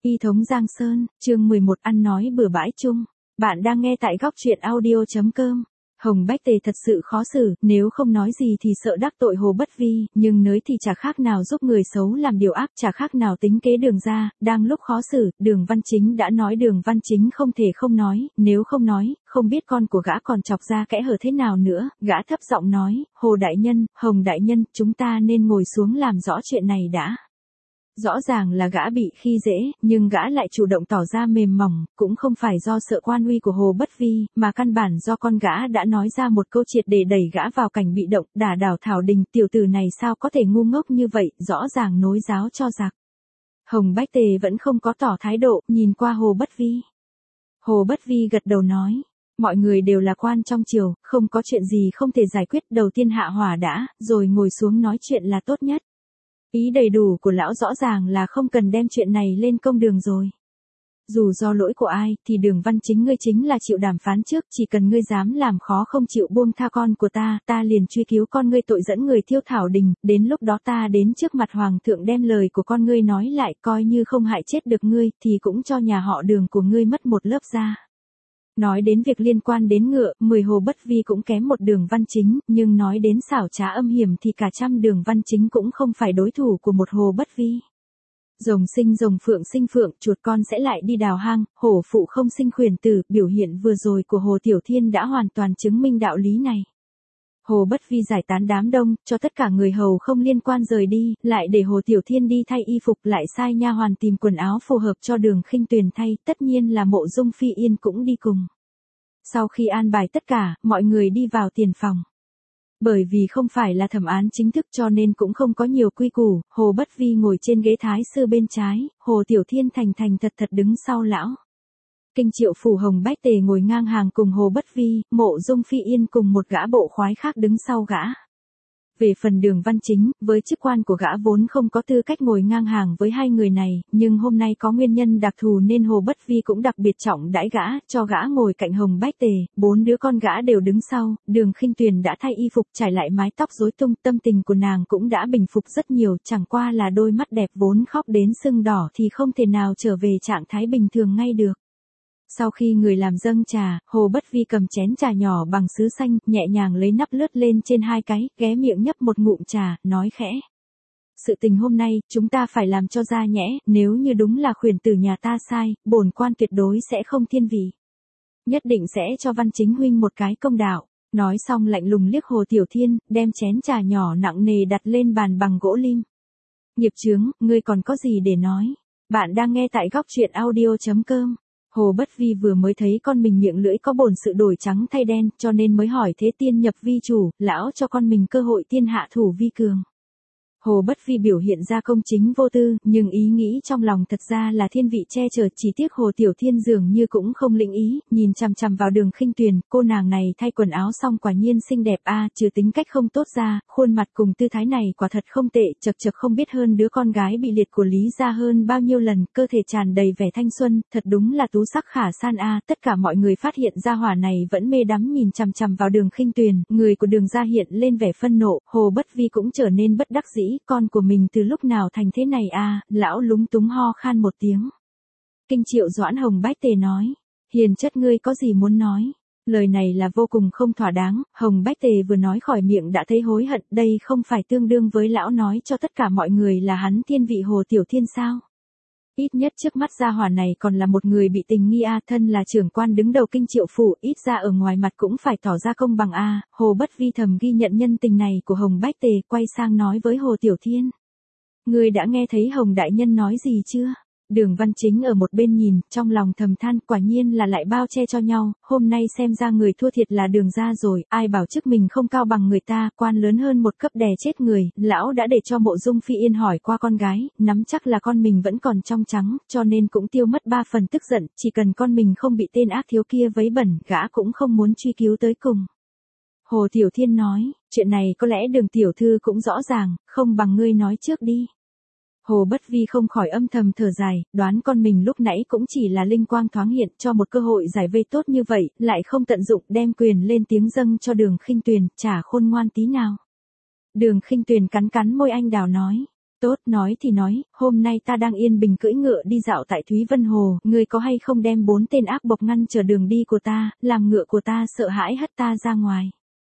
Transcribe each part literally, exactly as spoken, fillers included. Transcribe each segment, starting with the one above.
Y thống Giang Sơn, chương mười một ăn nói bừa bãi chung. Bạn đang nghe tại góc truyện audio chấm com. Hồng Bách Tề thật sự khó xử, nếu không nói gì thì sợ đắc tội Hồ Bất Vi, nhưng nới thì chả khác nào giúp người xấu làm điều ác, chả khác nào tính kế Đường ra. Đang lúc khó xử, Đường Văn Chính đã nói Đường Văn Chính không thể không nói, nếu không nói, không biết con của gã còn chọc ra kẽ hở thế nào nữa. Gã thấp giọng nói, Hồ Đại Nhân, Hồng Đại Nhân, chúng ta nên ngồi xuống làm rõ chuyện này đã. Rõ ràng là gã bị khi dễ, nhưng gã lại chủ động tỏ ra mềm mỏng, cũng không phải do sợ quan uy của Hồ Bất Vi, mà căn bản do con gã đã nói ra một câu triệt để đẩy gã vào cảnh bị động, đả đảo Thảo Đình. Tiểu tử này sao có thể ngu ngốc như vậy, rõ ràng nối giáo cho giặc. Hồng Bách Tề vẫn không có tỏ thái độ, nhìn qua Hồ Bất Vi. Hồ Bất Vi gật đầu nói, mọi người đều là quan trong triều, không có chuyện gì không thể giải quyết, đầu tiên hạ hỏa đã, rồi ngồi xuống nói chuyện là tốt nhất. Ý đầy đủ của lão rõ ràng là không cần đem chuyện này lên công đường rồi. Dù do lỗi của ai, thì Đường Văn Chính ngươi chính là chịu đàm phán trước, chỉ cần ngươi dám làm khó không chịu buông tha con của ta, ta liền truy cứu con ngươi tội dẫn người thiêu Thảo Đình, đến lúc đó ta đến trước mặt Hoàng thượng đem lời của con ngươi nói lại, coi như không hại chết được ngươi, thì cũng cho nhà họ Đường của ngươi mất một lớp da. Nói đến việc liên quan đến ngựa, mười Hồ Bất Vi cũng kém một Đường Văn Chính, nhưng nói đến xảo trá âm hiểm thì cả trăm Đường Văn Chính cũng không phải đối thủ của một Hồ Bất Vi. Rồng sinh rồng, phượng sinh phượng, chuột con sẽ lại đi đào hang, hổ phụ không sinh khuyển tử, biểu hiện vừa rồi của Hồ Tiểu Thiên đã hoàn toàn chứng minh đạo lý này. Hồ Bất Vi giải tán đám đông, cho tất cả người hầu không liên quan rời đi, lại để Hồ Tiểu Thiên đi thay y phục, lại sai nha hoàn tìm quần áo phù hợp cho Đường Khinh Tuyền thay, tất nhiên là Mộ Dung Phi Yên cũng đi cùng. Sau khi an bài tất cả, mọi người đi vào tiền phòng. Bởi vì không phải là thẩm án chính thức cho nên cũng không có nhiều quy củ, Hồ Bất Vi ngồi trên ghế thái sư bên trái, Hồ Tiểu Thiên thành thành thật thật đứng sau lão. Kinh Triệu phủ Hồng Bách Tề ngồi ngang hàng cùng Hồ Bất Vi, Mộ Dung Phi Yên cùng một gã bộ khoái khác đứng sau gã. Về phần Đường Văn Chính, với chức quan của gã vốn không có tư cách ngồi ngang hàng với hai người này, nhưng hôm nay có nguyên nhân đặc thù nên Hồ Bất Vi cũng đặc biệt trọng đãi gã, cho gã ngồi cạnh Hồng Bách Tề, bốn đứa con gã đều đứng sau, Đường Khinh Tuyền đã thay y phục trải lại mái tóc rối tung, tâm tình của nàng cũng đã bình phục rất nhiều, chẳng qua là đôi mắt đẹp vốn khóc đến sưng đỏ thì không thể nào trở về trạng thái bình thường ngay được. Sau khi người làm dâng trà, Hồ Bất Vi cầm chén trà nhỏ bằng sứ xanh, nhẹ nhàng lấy nắp lướt lên trên hai cái, ghé miệng nhấp một ngụm trà, nói khẽ. Sự tình hôm nay, chúng ta phải làm cho ra nhẽ, nếu như đúng là khuyển tử nhà ta sai, bổn quan tuyệt đối sẽ không thiên vị. Nhất định sẽ cho Văn Chính huynh một cái công đạo. Nói xong lạnh lùng liếc Hồ Tiểu Thiên, đem chén trà nhỏ nặng nề đặt lên bàn bằng gỗ lim. Nghiệp chướng, ngươi còn có gì để nói? Bạn đang nghe tại góc truyện audio chấm com. Hồ Bất Vi vừa mới thấy con mình miệng lưỡi có bổn sự đổi trắng thay đen, cho nên mới hỏi thế tiên nhập vi chủ, lão cho con mình cơ hội tiên hạ thủ vi cường. Hồ Bất Vi biểu hiện ra công chính vô tư, nhưng ý nghĩ trong lòng thật ra là thiên vị che chở, chỉ tiếc Hồ Tiểu Thiên dường như cũng không lĩnh ý, nhìn chằm chằm vào Đường Khinh Tuyền, cô nàng này thay quần áo xong quả nhiên xinh đẹp a, à, trừ tính cách không tốt ra, khuôn mặt cùng tư thái này quả thật không tệ, chật chật không biết hơn đứa con gái bị liệt của Lý gia hơn bao nhiêu lần, cơ thể tràn đầy vẻ thanh xuân, thật đúng là tú sắc khả san a, à. Tất cả mọi người phát hiện ra hỏa này vẫn mê đắm nhìn chằm chằm vào Đường Khinh Tuyền, người của Đường gia hiện lên vẻ phân nộ, Hồ Bất Vi cũng trở nên bất đắc dĩ. Con của mình từ lúc nào thành thế này à, lão lúng túng ho khan một tiếng. Kinh Triệu Doãn Hồng Bách Tề nói, hiền chất ngươi có gì muốn nói? Lời này là vô cùng không thỏa đáng, Hồng Bách Tề vừa nói khỏi miệng đã thấy hối hận, đây không phải tương đương với lão nói cho tất cả mọi người là hắn thiên vị Hồ Tiểu Thiên sao? Ít nhất trước mắt gia hỏa này còn là một người bị tình nghi a, thân là trưởng quan đứng đầu Kinh Triệu phủ, ít ra ở ngoài mặt cũng phải tỏ ra công bằng a. Hồ Bất Vi thầm ghi nhận nhân tình này của Hồng Bách Tề, quay sang nói với Hồ Tiểu Thiên. Ngươi đã nghe thấy Hồng đại nhân nói gì chưa? Đường Văn Chính ở một bên nhìn, trong lòng thầm than, quả nhiên là lại bao che cho nhau, hôm nay xem ra người thua thiệt là Đường gia rồi, ai bảo chức mình không cao bằng người ta, quan lớn hơn một cấp đè chết người, lão đã để cho Mộ Dung Phi Yên hỏi qua con gái, nắm chắc là con mình vẫn còn trong trắng, cho nên cũng tiêu mất ba phần tức giận, chỉ cần con mình không bị tên ác thiếu kia vấy bẩn, gã cũng không muốn truy cứu tới cùng. Hồ Tiểu Thiên nói, chuyện này có lẽ Đường tiểu thư cũng rõ ràng, không bằng ngươi nói trước đi. Hồ Bất Vi không khỏi âm thầm thở dài, đoán con mình lúc nãy cũng chỉ là linh quang thoáng hiện, cho một cơ hội giải vây tốt như vậy, lại không tận dụng, đem quyền lên tiếng dâng cho Đường Khinh Tuyền, chả khôn ngoan tí nào. Đường Khinh Tuyền cắn cắn môi anh đào nói, Tốt, nói thì nói, hôm nay ta đang yên bình cưỡi ngựa đi dạo tại Thúy Vân Hồ, ngươi có hay không đem bốn tên ác bộc ngăn trở đường đi của ta, làm ngựa của ta sợ hãi hất ta ra ngoài.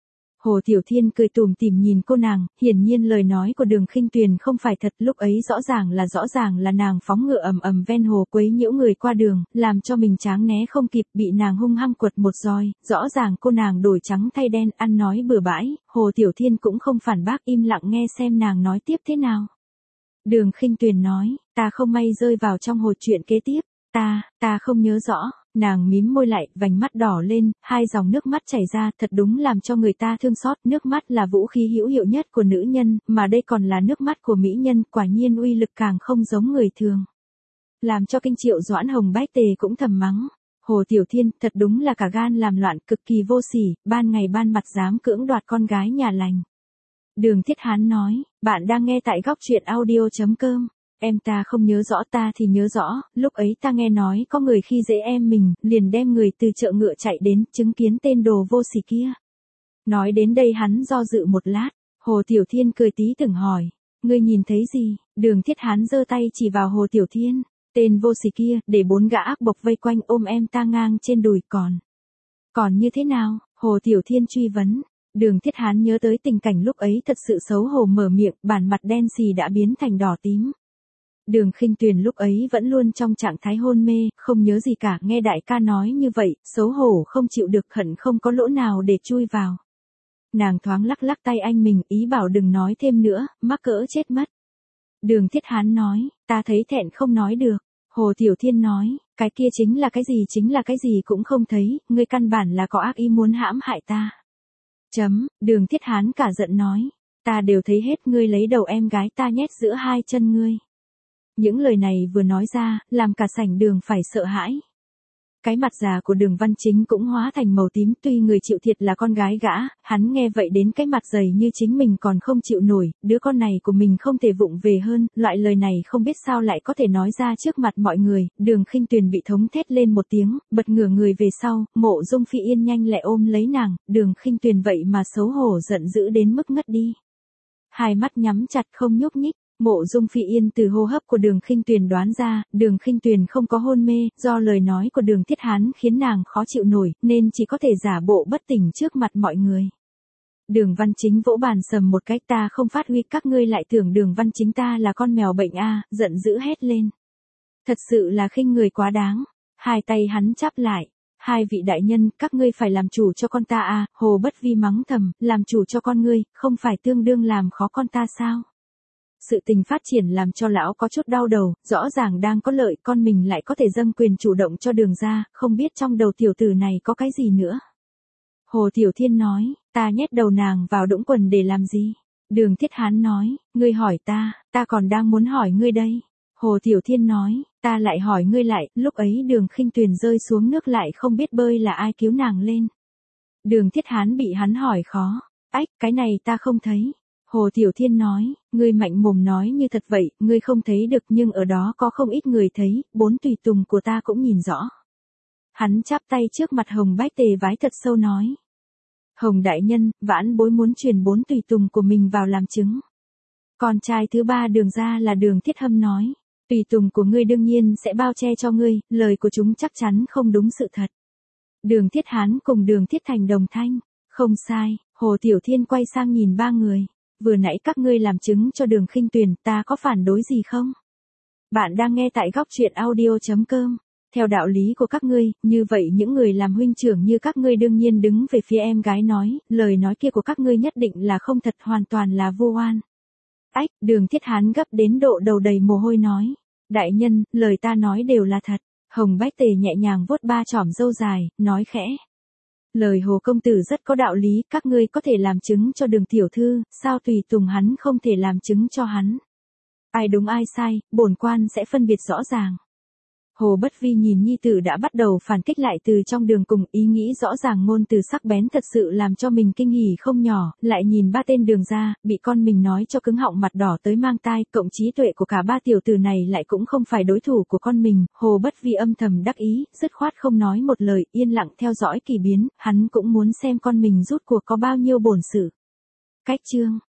Hồ Tiểu Thiên cười tủm tỉm nhìn cô nàng, hiển nhiên lời nói của Đường Khinh Tuyền không phải thật, lúc ấy rõ ràng là rõ ràng là nàng phóng ngựa ầm ầm ven hồ quấy nhiễu người qua đường, làm cho mình tráng né không kịp, bị nàng hung hăng quật một roi, rõ ràng cô nàng đổi trắng thay đen, ăn nói bừa bãi, Hồ Tiểu Thiên cũng không phản bác, im lặng nghe xem nàng nói tiếp thế nào. Đường Khinh Tuyền nói, ta không may rơi vào trong hồ chuyện kế tiếp, ta, ta không nhớ rõ. Nàng mím môi lại, vành mắt đỏ lên, hai dòng nước mắt chảy ra, thật đúng làm cho người ta thương xót, nước mắt là vũ khí hữu hiệu nhất của nữ nhân, mà đây còn là nước mắt của mỹ nhân, quả nhiên uy lực càng không giống người thường. Làm cho Kinh Triệu Doãn Hồng Bách Tề cũng thầm mắng, Hồ Tiểu Thiên, thật đúng là cả gan làm loạn, cực kỳ vô sỉ, ban ngày ban mặt dám cưỡng đoạt con gái nhà lành. Đường Thiết Hán nói, bạn đang nghe tại góc truyện audio chấm com. Em ta không nhớ rõ, ta thì nhớ rõ, lúc ấy ta nghe nói có người khi dễ em mình, liền đem người từ chợ ngựa chạy đến, chứng kiến tên đồ vô sỉ kia. Nói đến đây hắn do dự một lát, Hồ Tiểu Thiên cười tí từng hỏi, ngươi nhìn thấy gì? Đường Thiết Hán giơ tay chỉ vào Hồ Tiểu Thiên, tên vô sỉ kia, để bốn gã ác bộc vây quanh ôm em ta ngang trên đùi, còn. Còn như thế nào? Hồ Tiểu Thiên truy vấn. Đường Thiết Hán nhớ tới tình cảnh lúc ấy thật sự xấu hổ mở miệng, bản mặt đen xì đã biến thành đỏ tím. Đường Khinh Tuyền lúc ấy vẫn luôn trong trạng thái hôn mê, không nhớ gì cả, nghe đại ca nói như vậy, xấu hổ không chịu được, hận không có lỗ nào để chui vào. Nàng thoáng lắc lắc tay anh mình, ý bảo đừng nói thêm nữa, mắc cỡ chết mất. Đường Thiết Hán nói, ta thấy thẹn không nói được. Hồ Tiểu Thiên nói, cái kia chính là cái gì chính là cái gì cũng không thấy, ngươi căn bản là có ác ý muốn hãm hại ta. Chấm, Đường Thiết Hán cả giận nói, ta đều thấy hết, ngươi lấy đầu em gái ta nhét giữa hai chân ngươi. Những lời này vừa nói ra, làm cả sảnh đường phải sợ hãi. Cái mặt già của Đường Văn Chính cũng hóa thành màu tím, tuy người chịu thiệt là con gái gã, hắn nghe vậy đến cái mặt dày như chính mình còn không chịu nổi, đứa con này của mình không thể vụng về hơn, loại lời này không biết sao lại có thể nói ra trước mặt mọi người. Đường Khinh Tuyền bị thống thét lên một tiếng, bật ngửa người về sau, Mộ Dung Phi Yên nhanh lẹ ôm lấy nàng, Đường Khinh Tuyền vậy mà xấu hổ giận dữ đến mức ngất đi. Hai mắt nhắm chặt không nhúc nhích. Mộ Dung Phi Yên từ hô hấp của Đường Khinh Tuyền đoán ra, Đường Khinh Tuyền không có hôn mê, do lời nói của Đường Thiết Hán khiến nàng khó chịu nổi, nên chỉ có thể giả bộ bất tỉnh trước mặt mọi người. Đường Văn Chính vỗ bàn sầm một cái, ta không phát huy, các ngươi lại tưởng Đường Văn Chính ta là con mèo bệnh a, giận dữ hét lên. Thật sự là khinh người quá đáng. Hai tay hắn chắp lại. Hai vị đại nhân, các ngươi phải làm chủ cho con ta a. Hồ Bất Vi mắng thầm, làm chủ cho con ngươi, không phải tương đương làm khó con ta sao? Sự tình phát triển làm cho lão có chút đau đầu, rõ ràng đang có lợi, con mình lại có thể dâng quyền chủ động cho Đường ra, không biết trong đầu tiểu tử này có cái gì nữa. Hồ Tiểu Thiên nói, ta nhét đầu nàng vào đũng quần để làm gì? Đường Thiết Hán nói, ngươi hỏi ta, ta còn đang muốn hỏi ngươi đây. Hồ Tiểu Thiên nói, ta lại hỏi ngươi lại, lúc ấy Đường Khinh Tuyền rơi xuống nước lại không biết bơi là ai cứu nàng lên. Đường Thiết Hán bị hắn hỏi khó, ách, cái này ta không thấy. Hồ Tiểu Thiên nói, ngươi mạnh mồm nói như thật vậy, ngươi không thấy được nhưng ở đó có không ít người thấy, bốn tùy tùng của ta cũng nhìn rõ. Hắn chắp tay trước mặt Hồng Bách Tề vái thật sâu nói. Hồng đại nhân, vãn bối muốn truyền bốn tùy tùng của mình vào làm chứng. Con trai thứ ba Đường ra là Đường Thiết Hâm nói, tùy tùng của ngươi đương nhiên sẽ bao che cho ngươi, lời của chúng chắc chắn không đúng sự thật. Đường Thiết Hán cùng Đường Thiết Thành đồng thanh, không sai. Hồ Tiểu Thiên quay sang nhìn ba người. Vừa nãy các ngươi làm chứng cho Đường Khinh Tuyền, ta có phản đối gì không? Bạn đang nghe tại góc truyện audio chấm com. Theo đạo lý của các ngươi, như vậy những người làm huynh trưởng như các ngươi đương nhiên đứng về phía em gái nói, lời nói kia của các ngươi nhất định là không thật, hoàn toàn là vô oan. Ách, Đường Thiết Hán gấp đến độ đầu đầy mồ hôi nói. Đại nhân, lời ta nói đều là thật. Hồng Bách Tề nhẹ nhàng vuốt ba chỏm râu dài, nói khẽ. Lời Hồ công tử rất có đạo lý, các ngươi có thể làm chứng cho Đường tiểu thư, sao tùy tùng hắn không thể làm chứng cho hắn? Ai đúng ai sai, bổn quan sẽ phân biệt rõ ràng. Hồ Bất Vi nhìn nhi tử đã bắt đầu phản kích lại từ trong đường cùng, ý nghĩ rõ ràng ngôn từ sắc bén thật sự làm cho mình kinh hỉ không nhỏ, lại nhìn ba tên Đường ra, bị con mình nói cho cứng họng mặt đỏ tới mang tai, cộng trí tuệ của cả ba tiểu tử này lại cũng không phải đối thủ của con mình, Hồ Bất Vi âm thầm đắc ý, dứt khoát không nói một lời, yên lặng theo dõi kỳ biến, hắn cũng muốn xem con mình rút cuộc có bao nhiêu bổn sự. Cách chương